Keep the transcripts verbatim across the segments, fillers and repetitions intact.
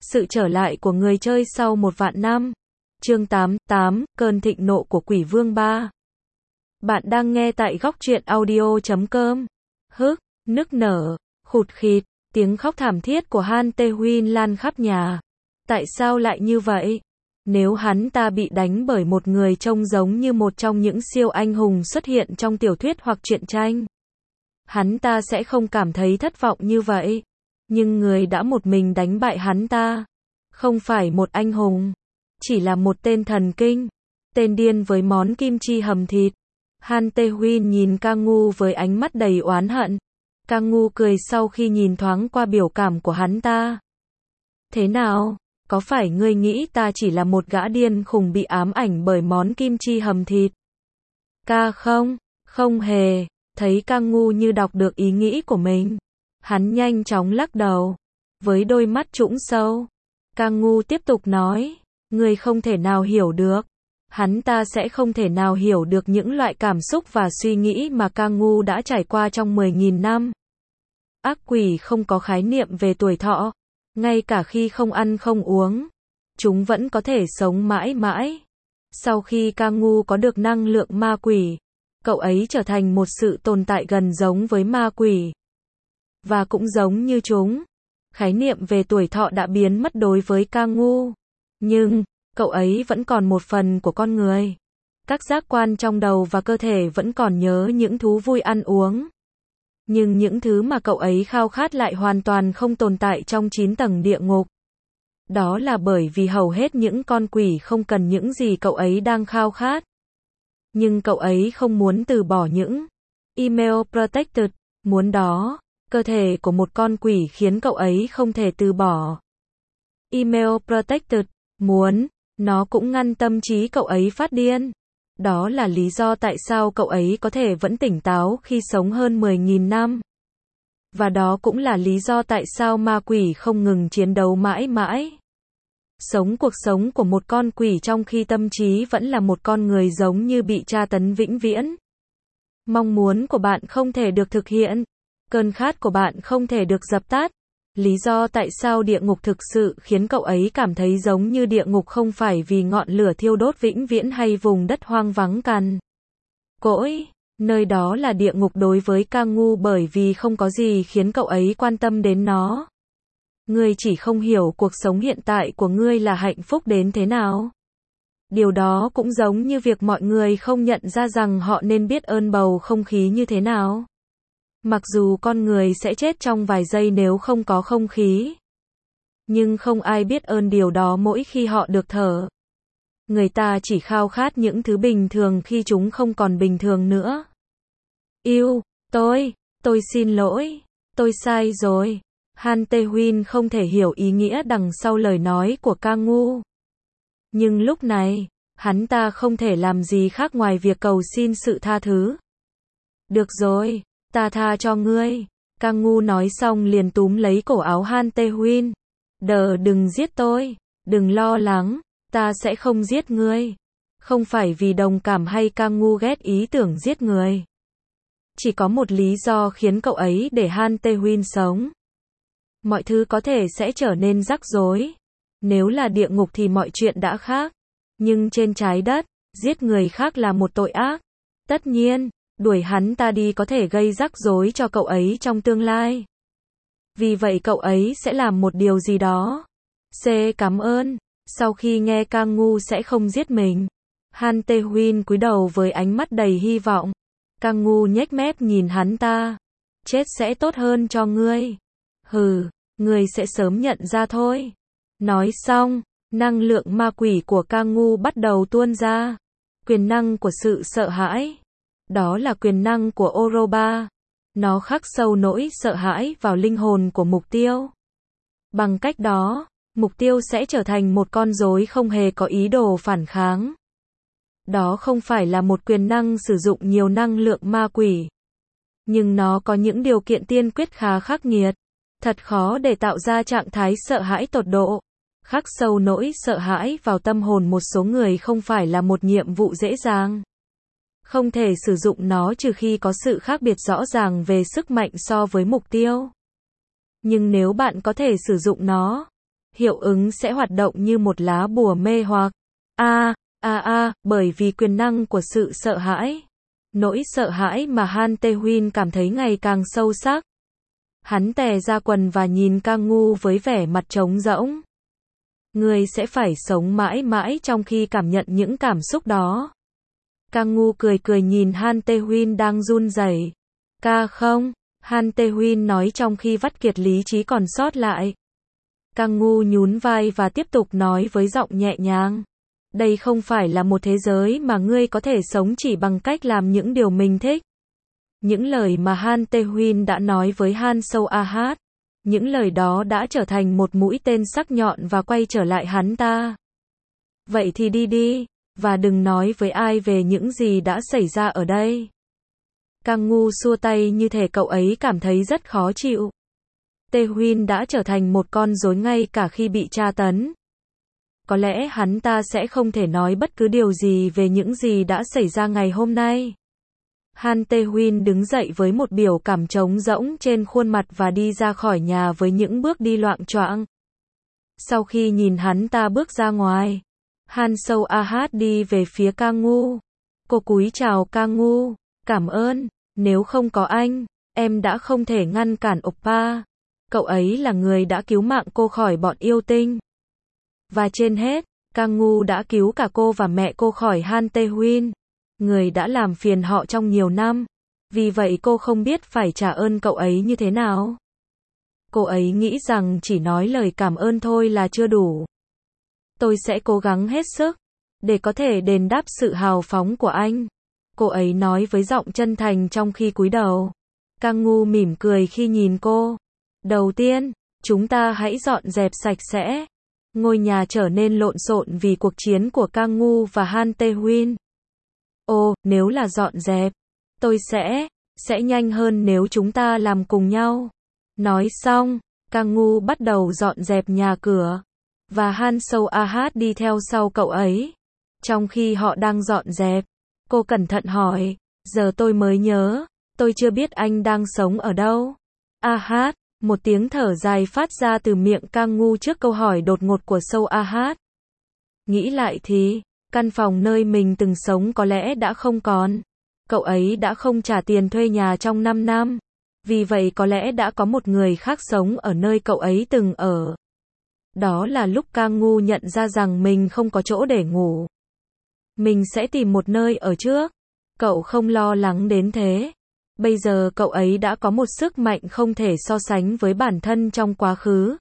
Sự trở lại của người chơi sau một vạn năm. Chương tám, tám, Cơn thịnh nộ của Quỷ Vương ba. Bạn đang nghe tại góc truyện audio chấm com. Hức, nức nở, khụt khịt, tiếng khóc thảm thiết của Han Tae-huyên lan khắp nhà. Tại sao lại như vậy? Nếu hắn ta bị đánh bởi một người trông giống như một trong những siêu anh hùng xuất hiện trong tiểu thuyết hoặc truyện tranh, hắn ta sẽ không cảm thấy thất vọng như vậy. Nhưng người đã một mình đánh bại hắn ta, không phải một anh hùng, chỉ là một tên thần kinh, tên điên với món kim chi hầm thịt. Han Tae-huyên nhìn Kang Woo với ánh mắt đầy oán hận. Kang Woo cười sau khi nhìn thoáng qua biểu cảm của hắn ta. Thế nào? Có phải ngươi nghĩ ta chỉ là một gã điên khùng bị ám ảnh bởi món kim chi hầm thịt? Ca không, không hề. Thấy Kang Woo như đọc được ý nghĩ của mình, hắn nhanh chóng lắc đầu. Với đôi mắt trũng sâu, Kang Woo tiếp tục nói, ngươi không thể nào hiểu được. Hắn ta sẽ không thể nào hiểu được những loại cảm xúc và suy nghĩ mà Kang Woo đã trải qua trong mười nghìn năm. Ác quỷ không có khái niệm về tuổi thọ. Ngay cả khi không ăn không uống, chúng vẫn có thể sống mãi mãi. Sau khi Kang Woo có được năng lượng ma quỷ, cậu ấy trở thành một sự tồn tại gần giống với ma quỷ. Và cũng giống như chúng, khái niệm về tuổi thọ đã biến mất đối với Kang Woo. Nhưng, cậu ấy vẫn còn một phần của con người. Các giác quan trong đầu và cơ thể vẫn còn nhớ những thú vui ăn uống. Nhưng những thứ mà cậu ấy khao khát lại hoàn toàn không tồn tại trong chín tầng địa ngục. Đó là bởi vì hầu hết những con quỷ không cần những gì cậu ấy đang khao khát. Nhưng cậu ấy không muốn từ bỏ những email protected, muốn đó. Cơ thể của một con quỷ khiến cậu ấy không thể từ bỏ email protected, muốn, nó cũng ngăn tâm trí cậu ấy phát điên. Đó là lý do tại sao cậu ấy có thể vẫn tỉnh táo khi sống hơn mười nghìn năm. Và đó cũng là lý do tại sao ma quỷ không ngừng chiến đấu mãi mãi. Sống cuộc sống của một con quỷ trong khi tâm trí vẫn là một con người giống như bị tra tấn vĩnh viễn. Mong muốn của bạn không thể được thực hiện. Cơn khát của bạn không thể được dập tắt. Lý do tại sao địa ngục thực sự khiến cậu ấy cảm thấy giống như địa ngục không phải vì ngọn lửa thiêu đốt vĩnh viễn hay vùng đất hoang vắng cằn cỗi. Nơi đó là địa ngục đối với Kang Woo bởi vì không có gì khiến cậu ấy quan tâm đến nó. Ngươi chỉ không hiểu cuộc sống hiện tại của ngươi là hạnh phúc đến thế nào. Điều đó cũng giống như việc mọi người không nhận ra rằng họ nên biết ơn bầu không khí như thế nào. Mặc dù con người sẽ chết trong vài giây nếu không có không khí. Nhưng không ai biết ơn điều đó mỗi khi họ được thở. Người ta chỉ khao khát những thứ bình thường khi chúng không còn bình thường nữa. Yêu, tôi, tôi xin lỗi, tôi sai rồi. Han Tae-huyên không thể hiểu ý nghĩa đằng sau lời nói của Kang Woo. Nhưng lúc này, hắn ta không thể làm gì khác ngoài việc cầu xin sự tha thứ. Được rồi. Ta tha cho ngươi. Kang Woo nói xong liền túm lấy cổ áo Han Tae-huyên. Đờ, đừng giết tôi. Đừng lo lắng. Ta sẽ không giết ngươi. Không phải vì đồng cảm hay Kang Woo ghét ý tưởng giết người. Chỉ có một lý do khiến cậu ấy để Han Tae-huyên sống. Mọi thứ có thể sẽ trở nên rắc rối. Nếu là địa ngục thì mọi chuyện đã khác. Nhưng trên trái đất, giết người khác là một tội ác. Tất nhiên, đuổi hắn ta đi có thể gây rắc rối cho cậu ấy trong tương lai. Vì vậy cậu ấy sẽ làm một điều gì đó. C. Cảm ơn. Sau khi nghe Kang Woo sẽ không giết mình, Han Tae-huyên cúi đầu với ánh mắt đầy hy vọng. Kang Woo nhếch mép nhìn hắn ta. Chết sẽ tốt hơn cho ngươi. Hừ, ngươi sẽ sớm nhận ra thôi. Nói xong, năng lượng ma quỷ của Kang Woo bắt đầu tuôn ra. Quyền năng của sự sợ hãi. Đó là quyền năng của Oroba. Nó khắc sâu nỗi sợ hãi vào linh hồn của mục tiêu. Bằng cách đó, mục tiêu sẽ trở thành một con rối không hề có ý đồ phản kháng. Đó không phải là một quyền năng sử dụng nhiều năng lượng ma quỷ. Nhưng nó có những điều kiện tiên quyết khá khắc nghiệt. Thật khó để tạo ra trạng thái sợ hãi tột độ. Khắc sâu nỗi sợ hãi vào tâm hồn một số người không phải là một nhiệm vụ dễ dàng. Không thể sử dụng nó trừ khi có sự khác biệt rõ ràng về sức mạnh so với mục tiêu. Nhưng nếu bạn có thể sử dụng nó, hiệu ứng sẽ hoạt động như một lá bùa mê hoặc. A, a a, bởi vì quyền năng của sự sợ hãi. Nỗi sợ hãi mà Han Tae-hyun cảm thấy ngày càng sâu sắc. Hắn tè ra quần và nhìn Kang Woo với vẻ mặt trống rỗng. Ngươi sẽ phải sống mãi mãi trong khi cảm nhận những cảm xúc đó. Kang Woo cười cười nhìn Han Tae-hyun đang run rẩy. Ca không, Han Tae-hyun nói trong khi vắt kiệt lý trí còn sót lại. Kang Woo nhún vai và tiếp tục nói với giọng nhẹ nhàng. Đây không phải là một thế giới mà ngươi có thể sống chỉ bằng cách làm những điều mình thích. Những lời mà Han Tae-hyun đã nói với Han Seo-ah, những lời đó đã trở thành một mũi tên sắc nhọn và quay trở lại hắn ta. Vậy thì đi đi, và đừng nói với ai về những gì đã xảy ra ở đây. Kang Woo xua tay như thể cậu ấy cảm thấy rất khó chịu. Tae-hyun đã trở thành một con rối ngay cả khi bị tra tấn. Có lẽ hắn ta sẽ không thể nói bất cứ điều gì về những gì đã xảy ra ngày hôm nay. Han Tae-hyun đứng dậy với một biểu cảm trống rỗng trên khuôn mặt và đi ra khỏi nhà với những bước đi loạng choạng. Sau khi nhìn hắn ta bước ra ngoài, Han Seo-ah đi về phía Kang Woo. Cô cúi chào Kang Woo. Cảm ơn, nếu không có anh, em đã không thể ngăn cản Oppa. Cậu ấy là người đã cứu mạng cô khỏi bọn yêu tinh. Và trên hết, Kang Woo đã cứu cả cô và mẹ cô khỏi Han Tae-hyun, người đã làm phiền họ trong nhiều năm. Vì vậy cô không biết phải trả ơn cậu ấy như thế nào. Cô ấy nghĩ rằng chỉ nói lời cảm ơn thôi là chưa đủ. Tôi sẽ cố gắng hết sức để có thể đền đáp sự hào phóng của anh. Cô ấy nói với giọng chân thành trong khi cúi đầu. Kang Woo mỉm cười khi nhìn cô. Đầu tiên, chúng ta hãy dọn dẹp sạch sẽ. Ngôi nhà trở nên lộn xộn vì cuộc chiến của Kang Woo và Han Tae-hyun. Ồ, nếu là dọn dẹp, tôi sẽ, sẽ nhanh hơn nếu chúng ta làm cùng nhau. Nói xong, Kang Woo bắt đầu dọn dẹp nhà cửa, và Han Seo-ah đi theo sau cậu ấy. Trong khi họ đang dọn dẹp, cô cẩn thận hỏi, giờ tôi mới nhớ, tôi chưa biết anh đang sống ở đâu. Ah, một tiếng thở dài phát ra từ miệng Kang Woo trước câu hỏi đột ngột của Seo-ah. Nghĩ lại thì, căn phòng nơi mình từng sống có lẽ đã không còn. Cậu ấy đã không trả tiền thuê nhà trong năm năm. Vì vậy có lẽ đã có một người khác sống ở nơi cậu ấy từng ở. Đó là lúc Kang Woo nhận ra rằng mình không có chỗ để ngủ. Mình sẽ tìm một nơi ở trước. Cậu không lo lắng đến thế. Bây giờ cậu ấy đã có một sức mạnh không thể so sánh với bản thân trong quá khứ.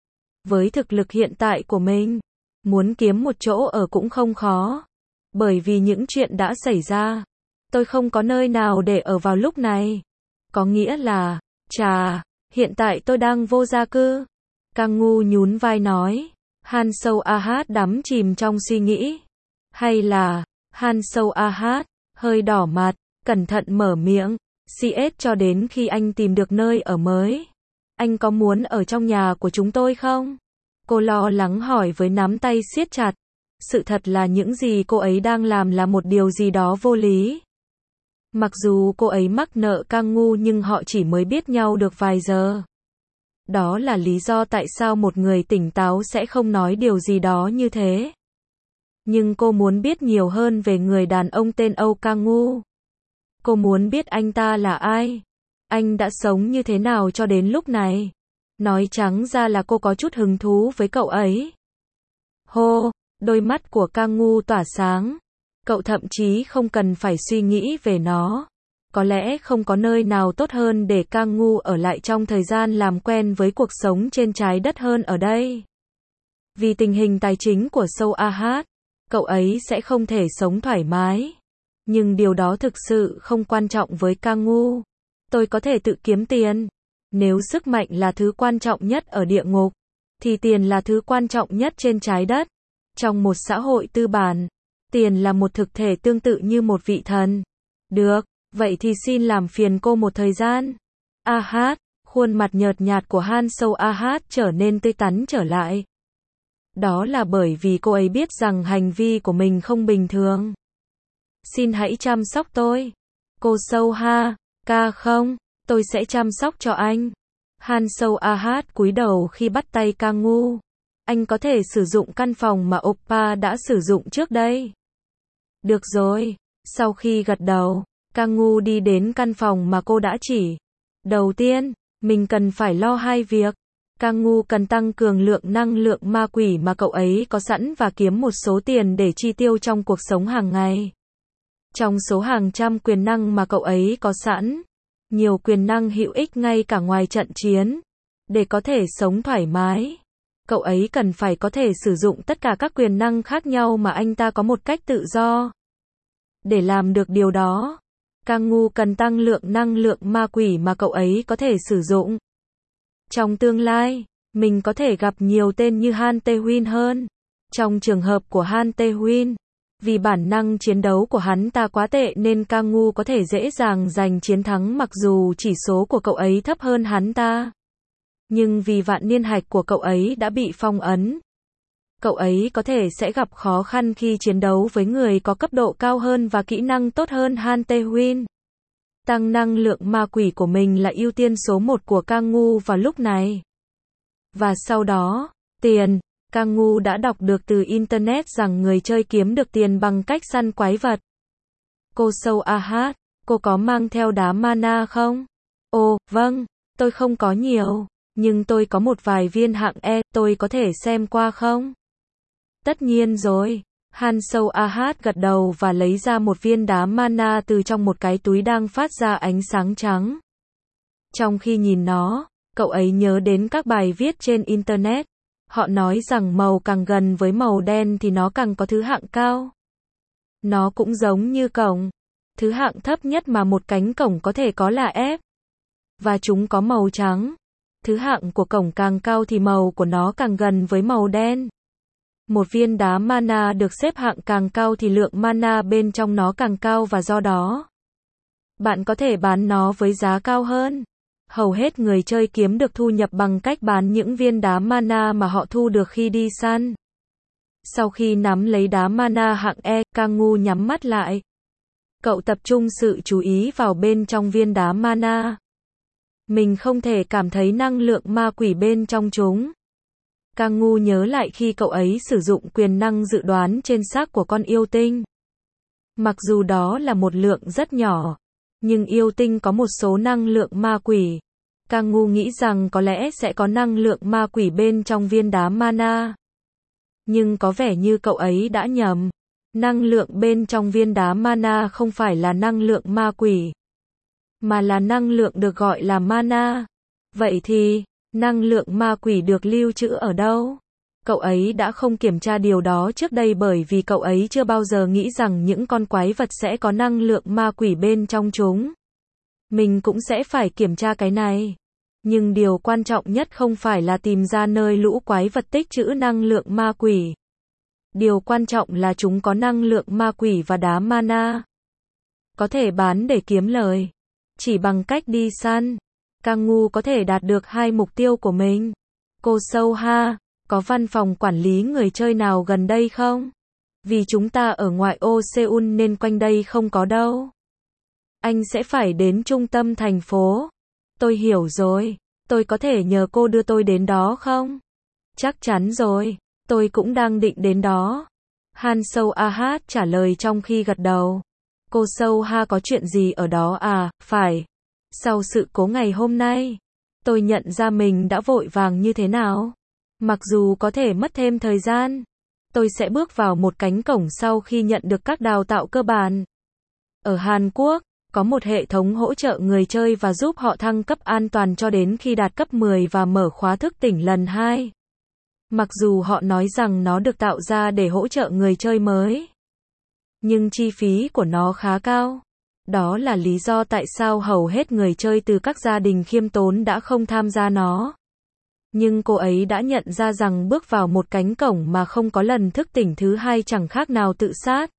Với thực lực hiện tại của mình, muốn kiếm một chỗ ở cũng không khó. Bởi vì những chuyện đã xảy ra, tôi không có nơi nào để ở vào lúc này. Có nghĩa là, chà, hiện tại tôi đang vô gia cư. Kang Woo nhún vai nói. Han Seo-ah đắm chìm trong suy nghĩ. Hay là, Han Seo-ah hơi đỏ mặt, cẩn thận mở miệng. xê ét cho đến khi anh tìm được nơi ở mới. Anh có muốn ở trong nhà của chúng tôi không? Cô lo lắng hỏi với nắm tay siết chặt. Sự thật là những gì cô ấy đang làm là một điều gì đó vô lý. Mặc dù cô ấy mắc nợ Kang Woo nhưng họ chỉ mới biết nhau được vài giờ. Đó là lý do tại sao một người tỉnh táo sẽ không nói điều gì đó như thế. Nhưng cô muốn biết nhiều hơn về người đàn ông tên Âu Kang Woo. Cô muốn biết anh ta là ai. Anh đã sống như thế nào cho đến lúc này. Nói trắng ra là cô có chút hứng thú với cậu ấy. Hô, đôi mắt của Kang Woo tỏa sáng. Cậu thậm chí không cần phải suy nghĩ về nó. Có lẽ không có nơi nào tốt hơn để Kang Woo ở lại trong thời gian làm quen với cuộc sống trên trái đất hơn ở đây. Vì tình hình tài chính của Seo-ah, cậu ấy sẽ không thể sống thoải mái. Nhưng điều đó thực sự không quan trọng với Kang Woo. Tôi có thể tự kiếm tiền. Nếu sức mạnh là thứ quan trọng nhất ở địa ngục, thì tiền là thứ quan trọng nhất trên trái đất. Trong một xã hội tư bản, tiền là một thực thể tương tự như một vị thần. Được, vậy thì xin làm phiền cô một thời gian. Ah, khuôn mặt nhợt nhạt của Han Seo-ah trở nên tươi tắn trở lại. Đó là bởi vì cô ấy biết rằng hành vi của mình không bình thường. Xin hãy chăm sóc tôi. Cô Seo-ha, ca không, tôi sẽ chăm sóc cho anh. Han Seo-ah cúi đầu khi bắt tay Kang Woo. anh có thể sử dụng căn phòng mà Oppa đã sử dụng trước đây. Được rồi. Sau khi gật đầu, Kang Woo đi đến căn phòng mà cô đã chỉ. Đầu tiên, mình cần phải lo hai việc. Kang Woo cần tăng cường lượng năng lượng ma quỷ mà cậu ấy có sẵn và kiếm một số tiền để chi tiêu trong cuộc sống hàng ngày. Trong số hàng trăm quyền năng mà cậu ấy có sẵn, nhiều quyền năng hữu ích ngay cả ngoài trận chiến. Để có thể sống thoải mái, cậu ấy cần phải có thể sử dụng tất cả các quyền năng khác nhau mà anh ta có một cách tự do. Để làm được điều đó, Kang Woo cần tăng lượng năng lượng ma quỷ mà cậu ấy có thể sử dụng. Trong tương lai, mình có thể gặp nhiều tên như Han Tae-hyun hơn. Trong trường hợp của Han Tae-hyun, vì bản năng chiến đấu của hắn ta quá tệ nên Kang Woo có thể dễ dàng giành chiến thắng mặc dù chỉ số của cậu ấy thấp hơn hắn ta. Nhưng vì vạn niên hạch của cậu ấy đã bị phong ấn, cậu ấy có thể sẽ gặp khó khăn khi chiến đấu với người có cấp độ cao hơn và kỹ năng tốt hơn Han Tae-hyun. Tăng năng lượng ma quỷ của mình là ưu tiên số một của Kang Woo vào lúc này. Và sau đó, tiền. Kang Woo đã đọc được từ Internet rằng người chơi kiếm được tiền bằng cách săn quái vật. Cô Sâu A Hát, cô có mang theo đá mana không? Ồ, vâng, tôi không có nhiều, nhưng tôi có một vài viên hạng E, tôi có thể xem qua không? Tất nhiên rồi. Han Sâu A Hát gật đầu và lấy ra một viên đá mana từ trong một cái túi đang phát ra ánh sáng trắng. Trong khi nhìn nó, cậu ấy nhớ đến các bài viết trên Internet. Họ nói rằng màu càng gần với màu đen thì nó càng có thứ hạng cao. Nó cũng giống như cổng. Thứ hạng thấp nhất mà một cánh cổng có thể có là F. Và chúng có màu trắng. Thứ hạng của cổng càng cao thì màu của nó càng gần với màu đen. Một viên đá mana được xếp hạng càng cao thì lượng mana bên trong nó càng cao và do đó, bạn có thể bán nó với giá cao hơn. Hầu hết người chơi kiếm được thu nhập bằng cách bán những viên đá mana mà họ thu được khi đi săn. Sau khi nắm lấy đá mana hạng E, Kang Woo nhắm mắt lại. Cậu tập trung sự chú ý vào bên trong viên đá mana. Mình không thể cảm thấy năng lượng ma quỷ bên trong chúng. Kang Woo nhớ lại khi cậu ấy sử dụng quyền năng dự đoán trên xác của con yêu tinh. Mặc dù đó là một lượng rất nhỏ, nhưng yêu tinh có một số năng lượng ma quỷ. Kang Woo nghĩ rằng có lẽ sẽ có năng lượng ma quỷ bên trong viên đá mana. Nhưng có vẻ như cậu ấy đã nhầm. Năng lượng bên trong viên đá mana không phải là năng lượng ma quỷ, mà là năng lượng được gọi là mana. Vậy thì, năng lượng ma quỷ được lưu trữ ở đâu? Cậu ấy đã không kiểm tra điều đó trước đây bởi vì cậu ấy chưa bao giờ nghĩ rằng những con quái vật sẽ có năng lượng ma quỷ bên trong chúng. Mình cũng sẽ phải kiểm tra cái này. Nhưng điều quan trọng nhất không phải là tìm ra nơi lũ quái vật tích trữ năng lượng ma quỷ. Điều quan trọng là chúng có năng lượng ma quỷ và đá mana. Có thể bán để kiếm lời. Chỉ bằng cách đi săn, Kang Woo có thể đạt được hai mục tiêu của mình. Cô Sâu Ha, có văn phòng quản lý người chơi nào gần đây không? Vì chúng ta ở ngoại ô Seoul nên quanh đây không có đâu. Anh sẽ phải đến trung tâm thành phố. Tôi hiểu rồi. Tôi có thể nhờ cô đưa tôi đến đó không? Chắc chắn rồi. Tôi cũng đang định đến đó. Han Sâu A Hát trả lời trong khi gật đầu. Cô Sâu Ha có chuyện gì ở đó à? Phải. Sau sự cố ngày hôm nay, tôi nhận ra mình đã vội vàng như thế nào. Mặc dù có thể mất thêm thời gian, tôi sẽ bước vào một cánh cổng sau khi nhận được các đào tạo cơ bản. Ở Hàn Quốc, có một hệ thống hỗ trợ người chơi và giúp họ thăng cấp an toàn cho đến khi đạt cấp mười và mở khóa thức tỉnh lần hai. Mặc dù họ nói rằng nó được tạo ra để hỗ trợ người chơi mới, nhưng chi phí của nó khá cao. Đó là lý do tại sao hầu hết người chơi từ các gia đình khiêm tốn đã không tham gia nó. Nhưng cô ấy đã nhận ra rằng bước vào một cánh cổng mà không có lần thức tỉnh thứ hai chẳng khác nào tự sát.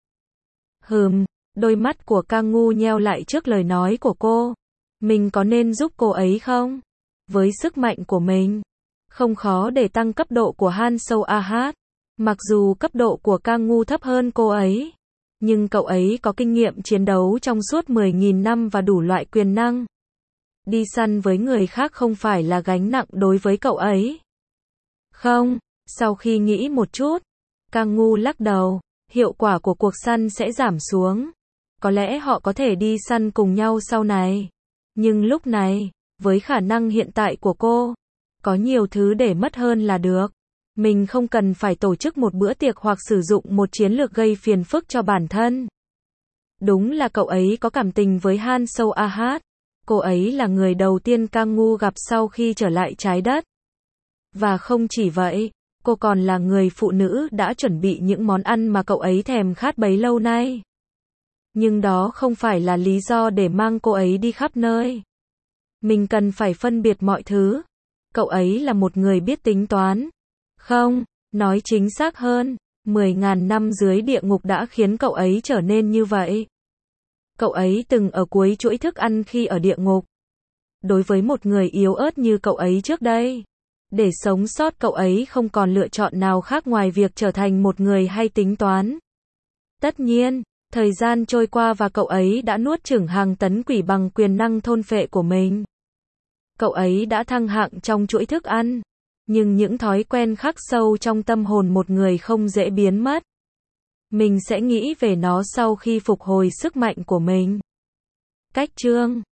Hừm, đôi mắt của Kang Woo nheo lại trước lời nói của cô. Mình có nên giúp cô ấy không? Với sức mạnh của mình, không khó để tăng cấp độ của Han Sâu A Hát. Mặc dù cấp độ của Kang Woo thấp hơn cô ấy, nhưng cậu ấy có kinh nghiệm chiến đấu trong suốt mười nghìn năm và đủ loại quyền năng. Đi săn với người khác không phải là gánh nặng đối với cậu ấy. Không, Sau khi nghĩ một chút, Kang Ngu lắc đầu, hiệu quả của cuộc săn sẽ giảm xuống. Có lẽ họ có thể đi săn cùng nhau sau này. Nhưng lúc này, với khả năng hiện tại của cô, có nhiều thứ để mất hơn là được. Mình không cần phải tổ chức một bữa tiệc hoặc sử dụng một chiến lược gây phiền phức cho bản thân. Đúng là cậu ấy có cảm tình với Han Sâu Ahat. Cô ấy là người đầu tiên Kang Ngu gặp sau khi trở lại trái đất. Và không chỉ vậy, cô còn là người phụ nữ đã chuẩn bị những món ăn mà cậu ấy thèm khát bấy lâu nay. Nhưng đó không phải là lý do để mang cô ấy đi khắp nơi. Mình cần phải phân biệt mọi thứ. Cậu ấy là một người biết tính toán. Không, nói chính xác hơn, mười ngàn năm dưới địa ngục đã khiến cậu ấy trở nên như vậy. Cậu ấy từng ở cuối chuỗi thức ăn khi ở địa ngục. Đối với một người yếu ớt như cậu ấy trước đây, để sống sót cậu ấy không còn lựa chọn nào khác ngoài việc trở thành một người hay tính toán. Tất nhiên, thời gian trôi qua và cậu ấy đã nuốt chửng hàng tấn quỷ bằng quyền năng thôn phệ của mình. Cậu ấy đã thăng hạng trong chuỗi thức ăn. Nhưng những thói quen khắc sâu trong tâm hồn một người không dễ biến mất. Mình sẽ nghĩ về nó sau khi phục hồi sức mạnh của mình. Cách chương